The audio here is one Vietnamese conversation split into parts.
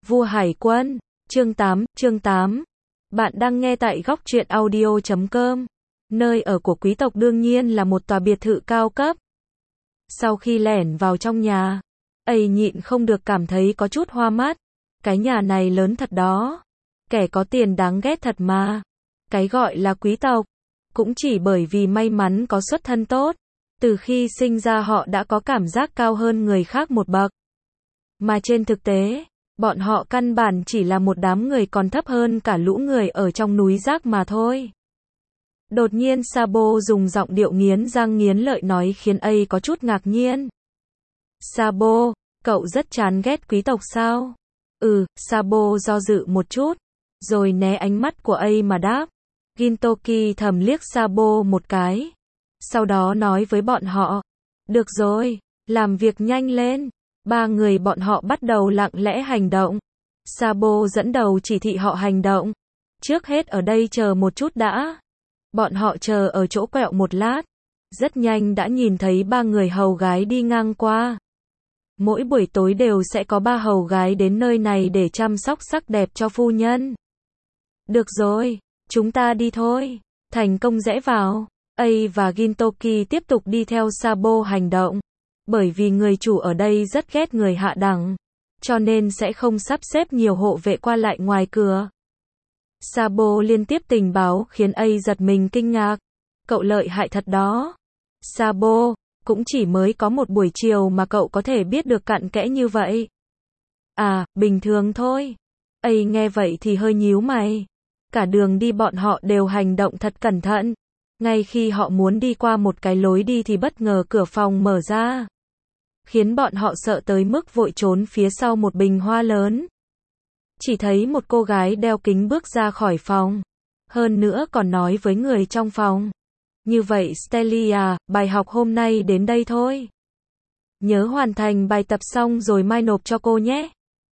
Vua Hải Quân, chương 8. Bạn đang nghe tại góc truyện audio.com. Nơi ở của quý tộc đương nhiên là một tòa biệt thự cao cấp. Sau khi lẻn vào trong nhà, ấy nhịn không được cảm thấy có chút hoa mắt. Cái nhà này lớn thật đó. Kẻ có tiền đáng ghét thật mà. Cái gọi là quý tộc, cũng chỉ bởi vì may mắn có xuất thân tốt. Từ khi sinh ra họ đã có cảm giác cao hơn người khác một bậc. Mà trên thực tế, bọn họ căn bản chỉ là một đám người còn thấp hơn cả lũ người ở trong núi rác mà thôi. Đột nhiên Sabo dùng giọng điệu nghiến răng nghiến lợi nói khiến A có chút ngạc nhiên. Sabo, cậu rất chán ghét quý tộc sao? Sabo do dự một chút, rồi né ánh mắt của A mà đáp. Gintoki thầm liếc Sabo một cái. Sau đó nói với bọn họ. Được rồi, làm việc nhanh lên. Ba người bọn họ bắt đầu lặng lẽ hành động. Sabo dẫn đầu chỉ thị họ hành động. Trước hết ở đây chờ một chút đã. Bọn họ chờ ở chỗ quẹo một lát. Rất nhanh đã nhìn thấy ba người hầu gái đi ngang qua. Mỗi buổi tối đều sẽ có ba hầu gái đến nơi này để chăm sóc sắc đẹp cho phu nhân. Được rồi, chúng ta đi thôi. Thành công rẽ vào. A và Gintoki tiếp tục đi theo Sabo hành động. Bởi vì người chủ ở đây rất ghét người hạ đẳng, cho nên sẽ không sắp xếp nhiều hộ vệ qua lại ngoài cửa. Sabo liên tiếp tình báo khiến A giật mình kinh ngạc. Cậu lợi hại thật đó. Sabo, cũng chỉ mới có một buổi chiều mà cậu có thể biết được cặn kẽ như vậy. À, bình thường thôi. A nghe vậy thì hơi nhíu mày. Cả đường đi bọn họ đều hành động thật cẩn thận. Ngay khi họ muốn đi qua một cái lối đi thì bất ngờ cửa phòng mở ra. Khiến bọn họ sợ tới mức vội trốn phía sau một bình hoa lớn. Chỉ thấy một cô gái đeo kính bước ra khỏi phòng. Hơn nữa còn nói với người trong phòng. Như vậy Stelly à, bài học hôm nay đến đây thôi. Nhớ hoàn thành bài tập xong rồi mai nộp cho cô nhé.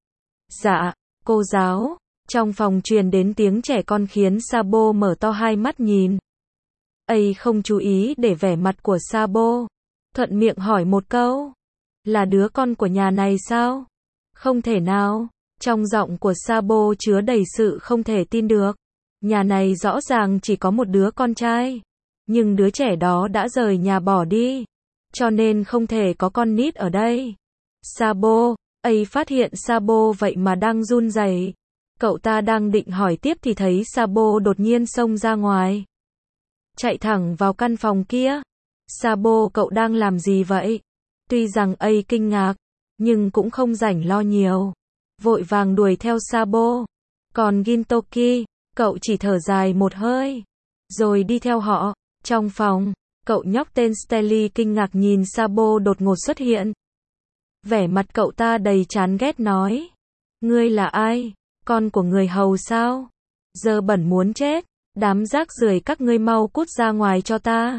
Dạ, cô giáo. Trong phòng truyền đến tiếng trẻ con khiến Sabo mở to hai mắt nhìn. A không chú ý để vẻ mặt của Sabo. Thuận miệng hỏi một câu. Là đứa con của nhà này sao? Không thể nào. Trong giọng của Sabo chứa đầy sự không thể tin được. Nhà này rõ ràng chỉ có một đứa con trai. Nhưng đứa trẻ đó đã rời nhà bỏ đi. Cho nên không thể có con nít ở đây. Sabo, A phát hiện Sabo vậy mà đang run rẩy. Cậu ta đang định hỏi tiếp thì thấy Sabo đột nhiên xông ra ngoài. Chạy thẳng vào căn phòng kia. Sabo, cậu đang làm gì vậy? Tuy rằng A kinh ngạc, nhưng cũng không rảnh lo nhiều. Vội vàng đuổi theo Sabo. Còn Gintoki, cậu chỉ thở dài một hơi. Rồi đi theo họ. Trong phòng, cậu nhóc tên Stelly kinh ngạc nhìn Sabo đột ngột xuất hiện. Vẻ mặt cậu ta đầy chán ghét nói. Ngươi là ai? Con của người hầu sao? Giờ bẩn muốn chết. Đám rác rưởi các ngươi mau cút ra ngoài cho ta.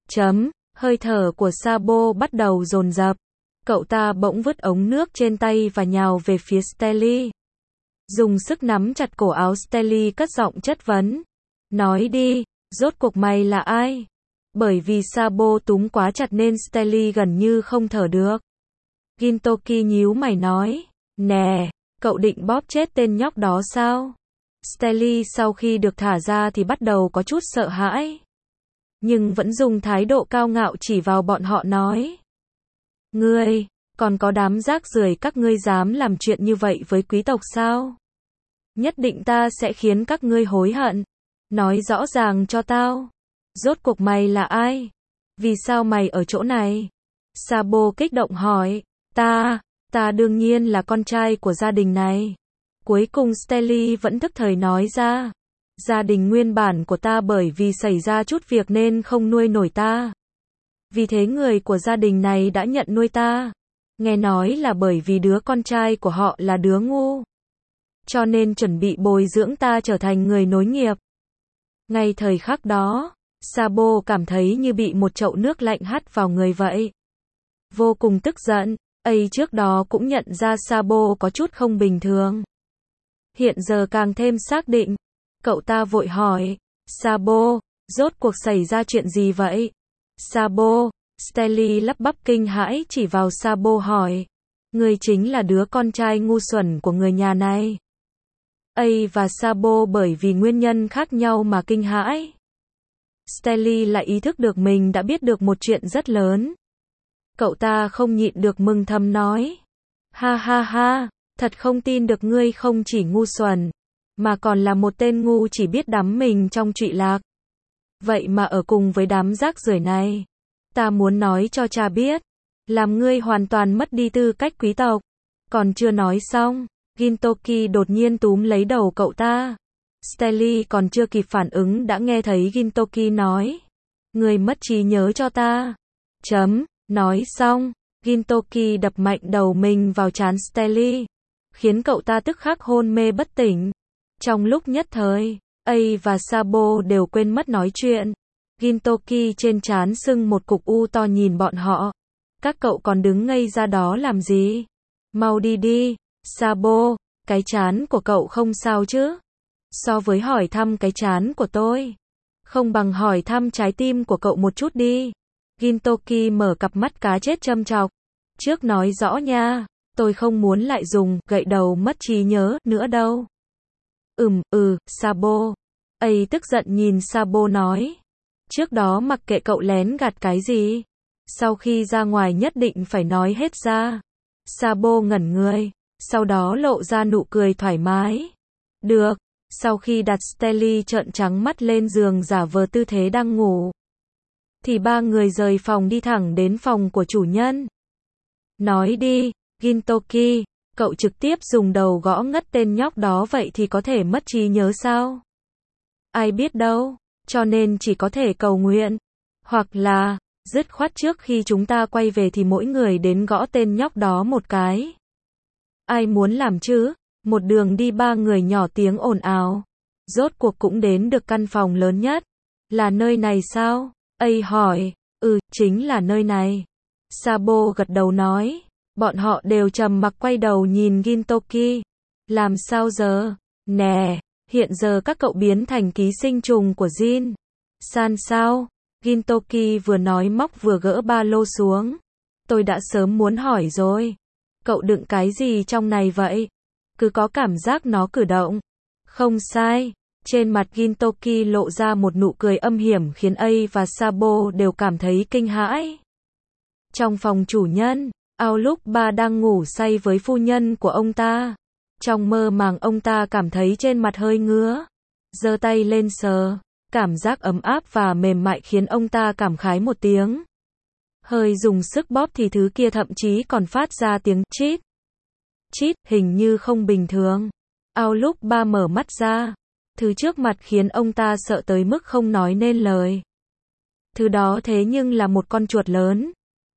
Hơi thở của Sabo bắt đầu dồn dập. Cậu ta bỗng vứt ống nước trên tay và nhào về phía Stelly. Dùng sức nắm chặt cổ áo Stelly cất giọng chất vấn. Nói đi, rốt cuộc mày là ai? Bởi vì Sabo túm quá chặt nên Stelly gần như không thở được. Gintoki nhíu mày nói. Nè, cậu định bóp chết tên nhóc đó sao? Stelly sau khi được thả ra thì bắt đầu có chút sợ hãi. Nhưng vẫn dùng thái độ cao ngạo chỉ vào bọn họ nói. Ngươi, còn có đám rác rưởi các ngươi dám làm chuyện như vậy với quý tộc sao? Nhất định ta sẽ khiến các ngươi hối hận. Nói rõ ràng cho tao. Rốt cuộc mày là ai? Vì sao mày ở chỗ này? Sabo kích động hỏi. Ta đương nhiên là con trai của gia đình này. Cuối cùng Stelly vẫn thức thời nói ra. Gia đình nguyên bản của ta bởi vì xảy ra chút việc nên không nuôi nổi ta. Vì thế người của gia đình này đã nhận nuôi ta. Nghe nói là bởi vì đứa con trai của họ là đứa ngu. Cho nên chuẩn bị bồi dưỡng ta trở thành người nối nghiệp. Ngay thời khắc đó, Sabo cảm thấy như bị một chậu nước lạnh hắt vào người vậy. Vô cùng tức giận. A trước đó cũng nhận ra Sabo có chút không bình thường. Hiện giờ càng thêm xác định. Cậu ta vội hỏi. Sabo, rốt cuộc xảy ra chuyện gì vậy? Sabo, Stelly lắp bắp kinh hãi chỉ vào Sabo hỏi. Ngươi chính là đứa con trai ngu xuẩn của người nhà này. A và Sabo bởi vì nguyên nhân khác nhau mà kinh hãi. Stanley lại ý thức được mình đã biết được một chuyện rất lớn. Cậu ta không nhịn được mừng thầm nói. Ha ha ha, thật không tin được ngươi không chỉ ngu xuẩn, mà còn là một tên ngu chỉ biết đắm mình trong trụy lạc. Vậy mà ở cùng với đám rác rưởi này. Ta muốn nói cho cha biết, làm ngươi hoàn toàn mất đi tư cách quý tộc. Còn chưa nói xong, Gintoki đột nhiên túm lấy đầu cậu ta. Stanley còn chưa kịp phản ứng đã nghe thấy Gintoki nói. Ngươi mất trí nhớ cho ta. Nói xong, Gintoki đập mạnh đầu mình vào trán Stanley, khiến cậu ta tức khắc hôn mê bất tỉnh. Trong lúc nhất thời, A và Sabo đều quên mất nói chuyện. Gintoki trên trán sưng một cục u to nhìn bọn họ. Các cậu còn đứng ngây ra đó làm gì? Mau đi đi, Sabo, cái trán của cậu không sao chứ? So với hỏi thăm cái trán của tôi, không bằng hỏi thăm trái tim của cậu một chút đi. Gintoki mở cặp mắt cá chết châm chọc. Trước nói rõ nha, tôi không muốn lại dùng gậy đầu mất trí nhớ nữa đâu. Sabo. A tức giận nhìn Sabo nói. Trước đó mặc kệ cậu lén gạt cái gì, sau khi ra ngoài nhất định phải nói hết ra. Sabo ngẩn người, sau đó lộ ra nụ cười thoải mái. Được. Sau khi đặt Stanley trợn trắng mắt lên giường giả vờ tư thế đang ngủ, thì ba người rời phòng đi thẳng đến phòng của chủ nhân. Nói đi, Gintoki, cậu trực tiếp dùng đầu gõ ngất tên nhóc đó vậy thì có thể mất trí nhớ sao? Ai biết đâu, cho nên chỉ có thể cầu nguyện. Hoặc là, dứt khoát trước khi chúng ta quay về thì mỗi người đến gõ tên nhóc đó một cái. Ai muốn làm chứ? Một đường đi ba người nhỏ tiếng ồn ào. Rốt cuộc cũng đến được căn phòng lớn nhất. Là nơi này sao? A hỏi. Chính là nơi này. Sabo gật đầu nói. Bọn họ đều trầm mặc quay đầu nhìn Gintoki. Làm sao giờ? Nè, hiện giờ các cậu biến thành ký sinh trùng của Jin San sao? Gintoki vừa nói móc vừa gỡ ba lô xuống. Tôi đã sớm muốn hỏi rồi. Cậu đựng cái gì trong này vậy? Cứ có cảm giác nó cử động. Không sai. Trên mặt Gintoki lộ ra một nụ cười âm hiểm khiến A và Sabo đều cảm thấy kinh hãi. Trong phòng chủ nhân, Outlook 3 đang ngủ say với phu nhân của ông ta. Trong mơ màng ông ta cảm thấy trên mặt hơi ngứa. Giơ tay lên sờ. Cảm giác ấm áp và mềm mại khiến ông ta cảm khái một tiếng. Hơi dùng sức bóp thì thứ kia thậm chí còn phát ra tiếng chít. Chít, hình như không bình thường. Outlook 3 mở mắt ra. Thứ trước mặt khiến ông ta sợ tới mức không nói nên lời. Thứ đó thế nhưng là một con chuột lớn.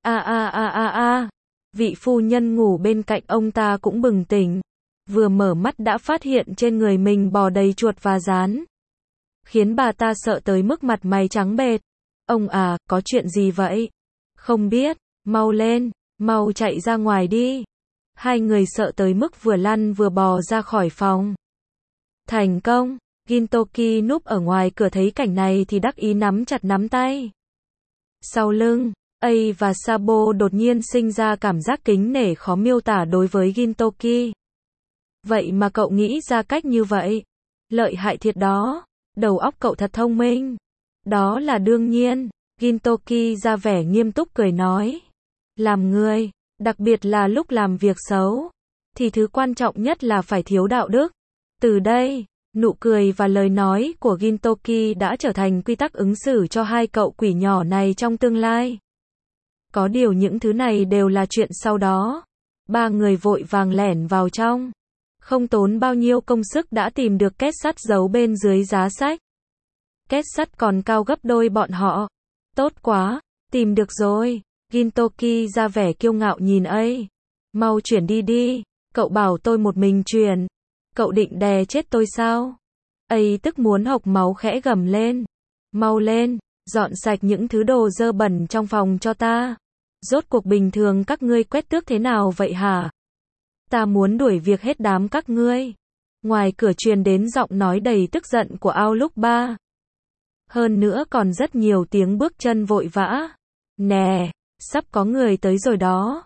Vị phu nhân ngủ bên cạnh ông ta cũng bừng tỉnh. Vừa mở mắt đã phát hiện trên người mình bò đầy chuột và rán. Khiến bà ta sợ tới mức mặt mày trắng bệch. Ông à, có chuyện gì vậy? Không biết, mau lên, mau chạy ra ngoài đi. Hai người sợ tới mức vừa lăn vừa bò ra khỏi phòng. Thành công, Gintoki núp ở ngoài cửa thấy cảnh này thì đắc ý nắm chặt nắm tay. Sau lưng, A và Sabo đột nhiên sinh ra cảm giác kính nể khó miêu tả đối với Gintoki. Vậy mà cậu nghĩ ra cách như vậy? Lợi hại thiệt đó, đầu óc cậu thật thông minh. Đó là đương nhiên, Gintoki ra vẻ nghiêm túc cười nói. Làm người, đặc biệt là lúc làm việc xấu, thì thứ quan trọng nhất là phải thiếu đạo đức. Từ đây, nụ cười và lời nói của Gintoki đã trở thành quy tắc ứng xử cho hai cậu quỷ nhỏ này trong tương lai. Có điều những thứ này đều là chuyện sau đó. Ba người vội vàng lẻn vào trong. Không tốn bao nhiêu công sức đã tìm được két sắt giấu bên dưới giá sách. Két sắt còn cao gấp đôi bọn họ. Tốt quá, tìm được rồi. Gintoki ra vẻ kiêu ngạo nhìn A. Mau chuyển đi đi, cậu bảo tôi một mình chuyển. Cậu định đè chết tôi sao? A tức muốn hộc máu khẽ gầm lên. Mau lên, dọn sạch những thứ đồ dơ bẩn trong phòng cho ta. Rốt cuộc bình thường các ngươi quét tước thế nào vậy hả? Ta muốn đuổi việc hết đám các ngươi. Ngoài cửa truyền đến giọng nói đầy tức giận của Outlook 3. Hơn nữa còn rất nhiều tiếng bước chân vội vã. Nè, sắp có người tới rồi đó.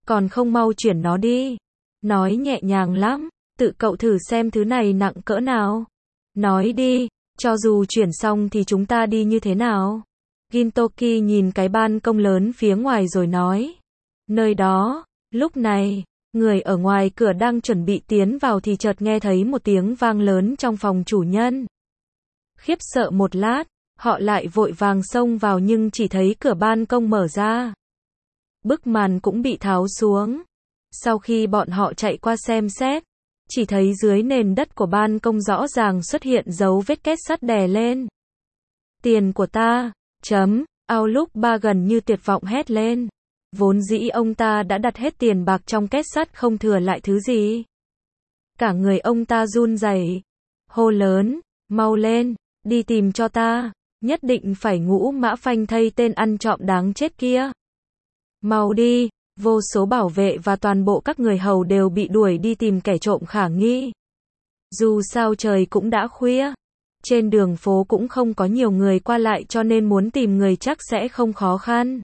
Còn không mau chuyển nó đi. Nói nhẹ nhàng lắm, tự cậu thử xem thứ này nặng cỡ nào. Nói đi, cho dù chuyển xong thì chúng ta đi như thế nào? Gintoki nhìn cái ban công lớn phía ngoài rồi nói. Nơi đó, lúc này, người ở ngoài cửa đang chuẩn bị tiến vào thì chợt nghe thấy một tiếng vang lớn trong phòng chủ nhân. Khiếp sợ một lát, họ lại vội vàng xông vào nhưng chỉ thấy cửa ban công mở ra. Bức màn cũng bị tháo xuống. Sau khi bọn họ chạy qua xem xét, chỉ thấy dưới nền đất của ban công rõ ràng xuất hiện dấu vết két sắt đè lên. Tiền của ta, Outlook 3 gần như tuyệt vọng hét lên. Vốn dĩ ông ta đã đặt hết tiền bạc trong két sắt không thừa lại thứ gì. Cả người ông ta run rẩy, hô lớn, mau lên, đi tìm cho ta, nhất định phải ngũ mã phanh thây tên ăn trộm đáng chết kia. Mau đi, vô số bảo vệ và toàn bộ các người hầu đều bị đuổi đi tìm kẻ trộm khả nghi. Dù sao trời cũng đã khuya, trên đường phố cũng không có nhiều người qua lại cho nên muốn tìm người chắc sẽ không khó khăn.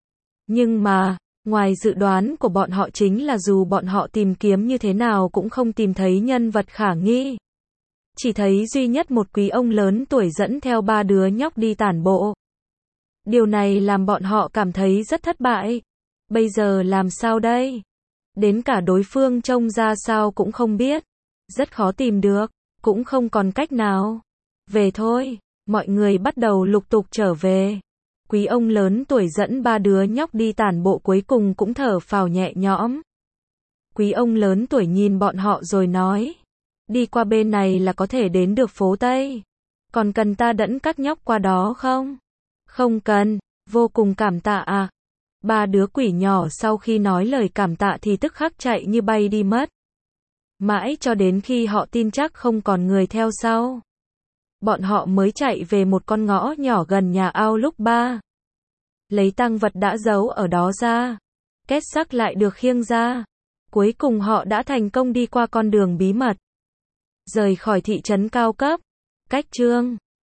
Nhưng mà, ngoài dự đoán của bọn họ chính là dù bọn họ tìm kiếm như thế nào cũng không tìm thấy nhân vật khả nghi. Chỉ thấy duy nhất một quý ông lớn tuổi dẫn theo 3 đứa nhóc đi tản bộ. Điều này làm bọn họ cảm thấy rất thất bại. Bây giờ làm sao đây? Đến cả đối phương trông ra sao cũng không biết. Rất khó tìm được, cũng không còn cách nào. Về thôi, mọi người bắt đầu lục tục trở về. Quý ông lớn tuổi dẫn 3 đứa nhóc đi tản bộ cuối cùng cũng thở phào nhẹ nhõm. Quý ông lớn tuổi nhìn bọn họ rồi nói. Đi qua bên này là có thể đến được phố Tây. Còn cần ta dẫn các nhóc qua đó không? Không cần, vô cùng cảm tạ à. 3 đứa quỷ nhỏ sau khi nói lời cảm tạ thì tức khắc chạy như bay đi mất. Mãi cho đến khi họ tin chắc không còn người theo sau. Bọn họ mới chạy về một con ngõ nhỏ gần nhà Outlook 3. Lấy tang vật đã giấu ở đó ra. Két sắt lại được khiêng ra. Cuối cùng họ đã thành công đi qua con đường bí mật. Rời khỏi thị trấn cao cấp. Cách chương